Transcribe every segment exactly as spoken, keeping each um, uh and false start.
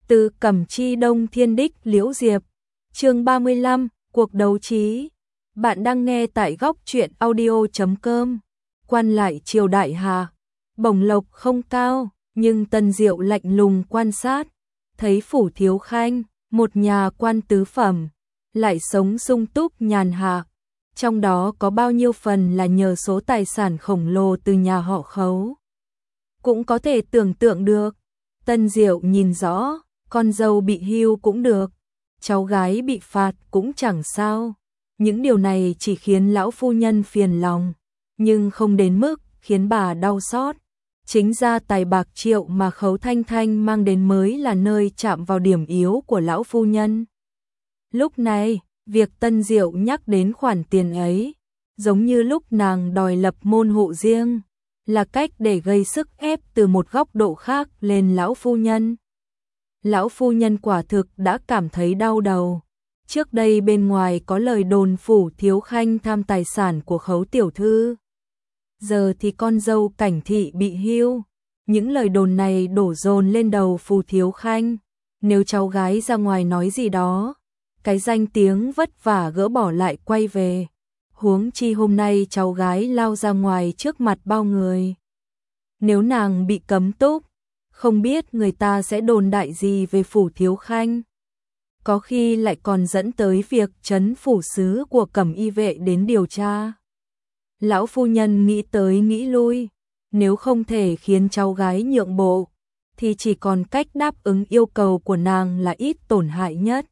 Từ Cẩm Chi Đông Thiên Đích Liễu Diệp. Chương ba mươi lăm, cuộc đấu trí. Bạn đang nghe tại góc truyện audio chấm com. Quan lại triều đại Hà, bổng lộc không cao, nhưng Tân Diệu lạnh lùng quan sát, thấy Phủ Thiếu Khanh, một nhà quan tứ phẩm, lại sống sung túc nhàn hạ, trong đó có bao nhiêu phần là nhờ số tài sản khổng lồ từ nhà họ Khấu. Cũng có thể tưởng tượng được, Tân Diệu nhìn rõ, con dâu bị hưu cũng được, cháu gái bị phạt cũng chẳng sao. Những điều này chỉ khiến lão phu nhân phiền lòng, nhưng không đến mức khiến bà đau xót. Chính ra tài bạc triệu mà Khấu Thanh Thanh mang đến mới là nơi chạm vào điểm yếu của lão phu nhân. Lúc này, việc Tân Diệu nhắc đến khoản tiền ấy, giống như lúc nàng đòi lập môn hộ riêng, là cách để gây sức ép từ một góc độ khác lên lão phu nhân. Lão phu nhân quả thực đã cảm thấy đau đầu. Trước đây bên ngoài có lời đồn Phủ Thiếu Khanh tham tài sản của Khấu tiểu thư. Giờ thì con dâu Cảnh thị bị hưu. Những lời đồn này đổ dồn lên đầu Phủ Thiếu Khanh. Nếu cháu gái ra ngoài nói gì đó, cái danh tiếng vất vả gỡ bỏ lại quay về. Huống chi hôm nay cháu gái lao ra ngoài trước mặt bao người. Nếu nàng bị cấm túc, không biết người ta sẽ đồn đại gì về Phủ Thiếu Khanh. Có khi lại còn dẫn tới việc trấn phủ sứ của Cẩm Y vệ đến điều tra. Lão phu nhân nghĩ tới nghĩ lui, nếu không thể khiến cháu gái nhượng bộ, thì chỉ còn cách đáp ứng yêu cầu của nàng là ít tổn hại nhất.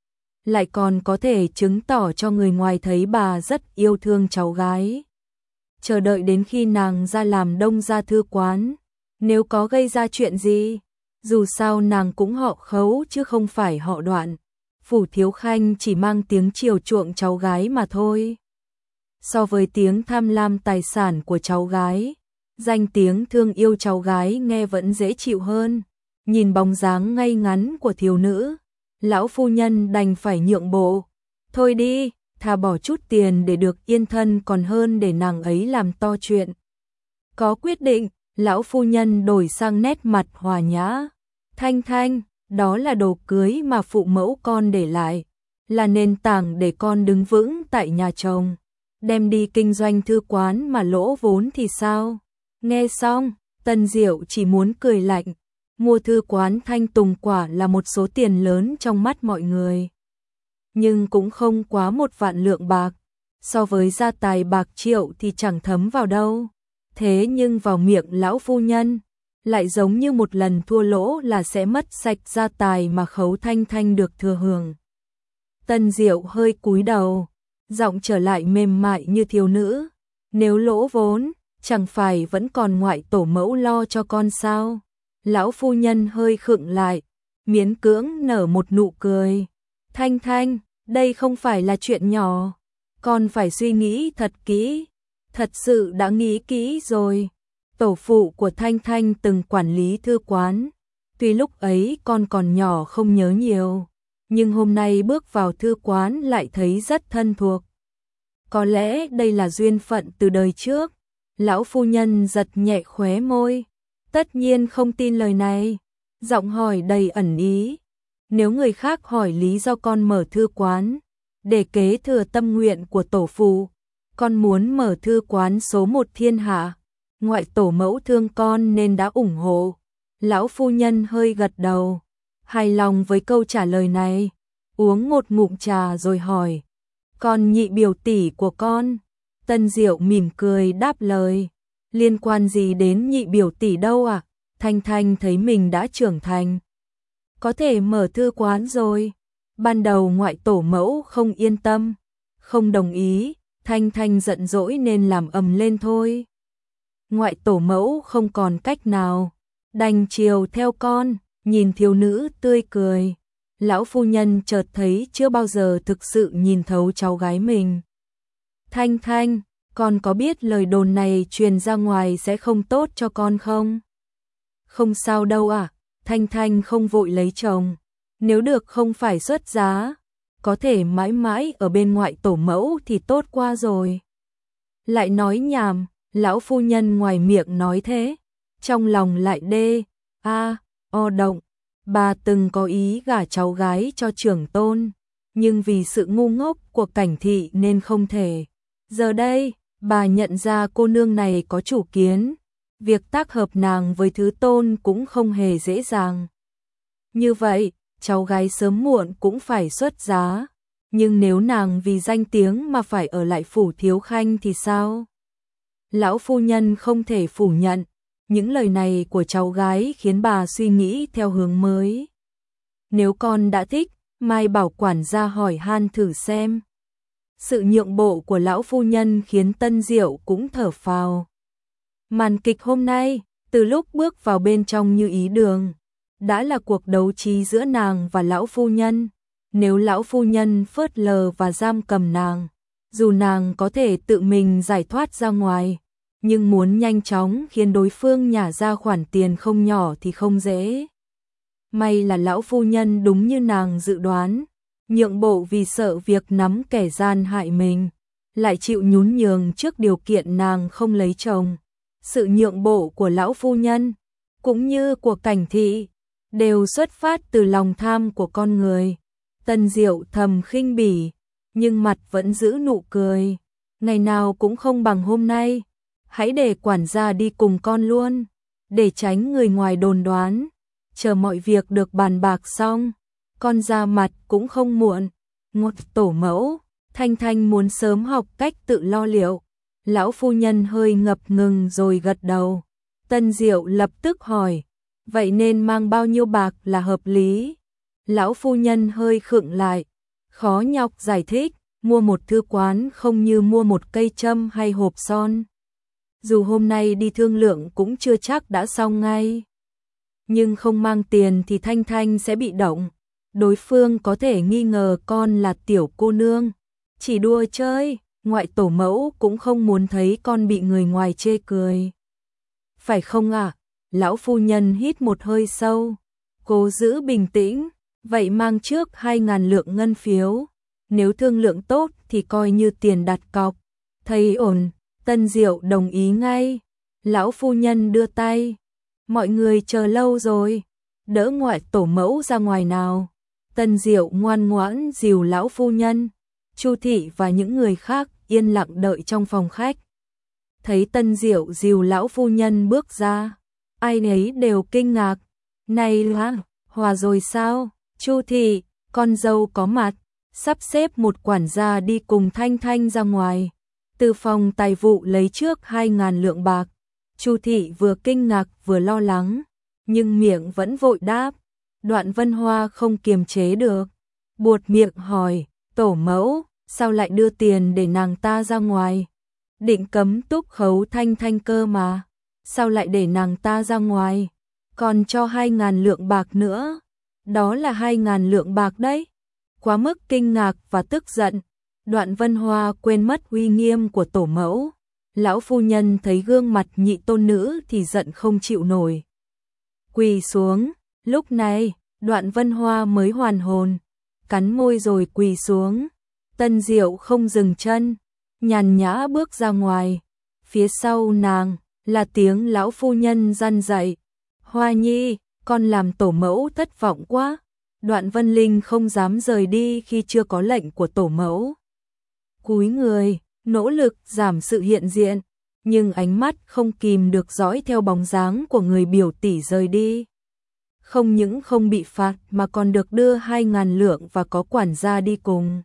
Lại còn có thể chứng tỏ cho người ngoài thấy bà rất yêu thương cháu gái. Chờ đợi đến khi nàng ra làm đông gia thư quán, nếu có gây ra chuyện gì, dù sao nàng cũng họ Khấu chứ không phải họ Đoạn. Phủ Thiếu Khanh chỉ mang tiếng chiều chuộng cháu gái mà thôi. So với tiếng tham lam tài sản của cháu gái, danh tiếng thương yêu cháu gái nghe vẫn dễ chịu hơn. Nhìn bóng dáng ngây ngắn của thiếu nữ, lão phu nhân đành phải nhượng bộ. Thôi đi, thà bỏ chút tiền để được yên thân còn hơn để nàng ấy làm to chuyện. Có quyết định, lão phu nhân đổi sang nét mặt hòa nhã. Thanh Thanh, đó là đồ cưới mà phụ mẫu con để lại, là nền tảng để con đứng vững tại nhà chồng. Đem đi kinh doanh thư quán mà lỗ vốn thì sao? Nghe xong, Tân Diệu chỉ muốn cười lạnh. Mua thư quán Thanh Tùng quả là một số tiền lớn trong mắt mọi người, nhưng cũng không quá một vạn lượng bạc. So với gia tài bạc triệu thì chẳng thấm vào đâu. Thế nhưng vào miệng lão phu nhân, lại giống như một lần thua lỗ là sẽ mất sạch gia tài mà Khấu Thanh Thanh được thừa hưởng. Tân Diệu hơi cúi đầu, giọng trở lại mềm mại như thiếu nữ. Nếu lỗ vốn, chẳng phải vẫn còn ngoại tổ mẫu lo cho con sao? Lão phu nhân hơi khựng lại, miễn cưỡng nở một nụ cười. Thanh Thanh, đây không phải là chuyện nhỏ, con phải suy nghĩ thật kỹ. Thật sự đã nghĩ kỹ rồi. Tổ phụ của Thanh Thanh từng quản lý thư quán. Tuy lúc ấy con còn nhỏ không nhớ nhiều, nhưng hôm nay bước vào thư quán lại thấy rất thân thuộc. Có lẽ đây là duyên phận từ đời trước. Lão phu nhân giật nhẹ khóe môi. Tất nhiên không tin lời này. Giọng hỏi đầy ẩn ý. Nếu người khác hỏi lý do con mở thư quán, để kế thừa tâm nguyện của tổ phụ, con muốn mở thư quán số một thiên hạ, ngoại tổ mẫu thương con nên đã ủng hộ. Lão phu nhân hơi gật đầu, hài lòng với câu trả lời này, uống một ngụm trà rồi hỏi. Con nhị biểu tỷ của con? Tân Diệu mỉm cười đáp lời. Liên quan gì đến nhị biểu tỷ đâu à? Thanh Thanh thấy mình đã trưởng thành, có thể mở thư quán rồi. Ban đầu ngoại tổ mẫu không yên tâm, không đồng ý. Thanh Thanh giận dỗi nên làm ầm lên thôi. Ngoại tổ mẫu không còn cách nào, đành chiều theo con. Nhìn thiếu nữ tươi cười, lão phu nhân chợt thấy chưa bao giờ thực sự nhìn thấu cháu gái mình. Thanh Thanh, con có biết lời đồn này truyền ra ngoài sẽ không tốt cho con không? Không sao đâu à, Thanh Thanh không vội lấy chồng. Nếu được không phải xuất giá, có thể mãi mãi ở bên ngoại tổ mẫu thì tốt qua rồi. Lại nói nhảm, lão phu nhân ngoài miệng nói thế, trong lòng lại đê, a, o động. bà từng có ý gả cháu gái cho trưởng tôn, nhưng vì sự ngu ngốc của Cảnh Thị nên không thể. Giờ đây, bà nhận ra cô nương này có chủ kiến, việc tác hợp nàng với thứ tôn cũng không hề dễ dàng. Như vậy, cháu gái sớm muộn cũng phải xuất giá, nhưng nếu nàng vì danh tiếng mà phải ở lại phủ Thiếu Khanh thì sao? Lão phu nhân không thể phủ nhận, những lời này của cháu gái khiến bà suy nghĩ theo hướng mới. Nếu con đã thích, mai bảo quản gia hỏi han thử xem. Sự nhượng bộ của lão phu nhân khiến Tân Diệu cũng thở phào. Màn kịch hôm nay, từ lúc bước vào bên trong Như Ý Đường, đã là cuộc đấu trí giữa nàng và lão phu nhân. Nếu lão phu nhân phớt lờ và giam cầm nàng, dù nàng có thể tự mình giải thoát ra ngoài, nhưng muốn nhanh chóng khiến đối phương nhả ra khoản tiền không nhỏ thì không dễ. May là lão phu nhân đúng như nàng dự đoán, nhượng bộ vì sợ việc nắm kẻ gian hại mình, lại chịu nhún nhường trước điều kiện nàng không lấy chồng. Sự nhượng bộ của lão phu nhân, cũng như của Cảnh Thị, đều xuất phát từ lòng tham của con người. Tân Diệu thầm khinh bỉ, nhưng mặt vẫn giữ nụ cười. Ngày nào cũng không bằng hôm nay, hãy để quản gia đi cùng con luôn, để tránh người ngoài đồn đoán. Chờ mọi việc được bàn bạc xong, con ra mặt cũng không muộn. Ngột tổ mẫu, Thanh Thanh muốn sớm học cách tự lo liệu. Lão phu nhân hơi ngập ngừng rồi gật đầu. Tân Diệu lập tức hỏi, vậy nên mang bao nhiêu bạc là hợp lý? Lão phu nhân hơi khựng lại, khó nhọc giải thích, mua một thư quán không như mua một cây châm hay hộp son. Dù hôm nay đi thương lượng cũng chưa chắc đã xong ngay. Nhưng không mang tiền thì Thanh Thanh sẽ bị động. Đối phương có thể nghi ngờ con là tiểu cô nương, chỉ đùa chơi, ngoại tổ mẫu cũng không muốn thấy con bị người ngoài chê cười. Phải không ạ? À? Lão phu nhân hít một hơi sâu, cố giữ bình tĩnh, vậy mang trước hai ngàn lượng ngân phiếu, nếu thương lượng tốt thì coi như tiền đặt cọc. Thấy ổn, Tân Diệu đồng ý ngay. Lão phu nhân đưa tay, mọi người chờ lâu rồi, đỡ ngoại tổ mẫu ra ngoài nào. Tân Diệu ngoan ngoãn dìu lão phu nhân, Chu thị và những người khác yên lặng đợi trong phòng khách. Thấy Tân Diệu dìu lão phu nhân bước ra, ai nấy đều kinh ngạc. Này là, hòa rồi sao? Chu thị, con dâu có mặt, sắp xếp một quản gia đi cùng Thanh Thanh ra ngoài. Từ phòng tài vụ lấy trước hai ngàn lượng bạc. Chu thị vừa kinh ngạc vừa lo lắng, nhưng miệng vẫn vội đáp. Đoạn Vân Hoa không kiềm chế được, buột miệng hỏi, tổ mẫu, sao lại đưa tiền để nàng ta ra ngoài? Định cấm túc khấu Thanh Thanh cơ mà, sao lại để nàng ta ra ngoài? Còn cho hai ngàn lượng bạc nữa, đó là hai ngàn lượng bạc đấy. Quá mức kinh ngạc và tức giận, Đoạn Vân Hoa quên mất uy nghiêm của tổ mẫu. Lão phu nhân thấy gương mặt nhị tôn nữ thì giận không chịu nổi, quỳ xuống. Lúc này, Đoạn Vân Hoa mới hoàn hồn, cắn môi rồi quỳ xuống. Tân Diệu không dừng chân, nhàn nhã bước ra ngoài. Phía sau nàng là tiếng lão phu nhân răn dạy, Hoa nhi, con làm tổ mẫu thất vọng quá. Đoạn Vân Linh không dám rời đi khi chưa có lệnh của tổ mẫu. Cúi người, nỗ lực giảm sự hiện diện, nhưng ánh mắt không kìm được dõi theo bóng dáng của người biểu tỷ rời đi. Không những không bị phạt mà còn được đưa hai ngàn lượng và có quản gia đi cùng.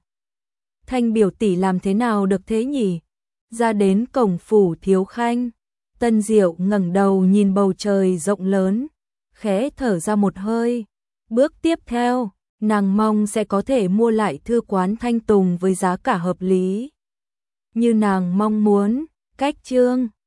Thanh biểu tỷ làm thế nào được thế nhỉ? Ra đến cổng phủ Thiếu Khanh, Tân Diệu ngẩng đầu nhìn bầu trời rộng lớn, khẽ thở ra một hơi. Bước tiếp theo, nàng mong sẽ có thể mua lại thư quán Thanh Tùng với giá cả hợp lý, như nàng mong muốn. Cách chương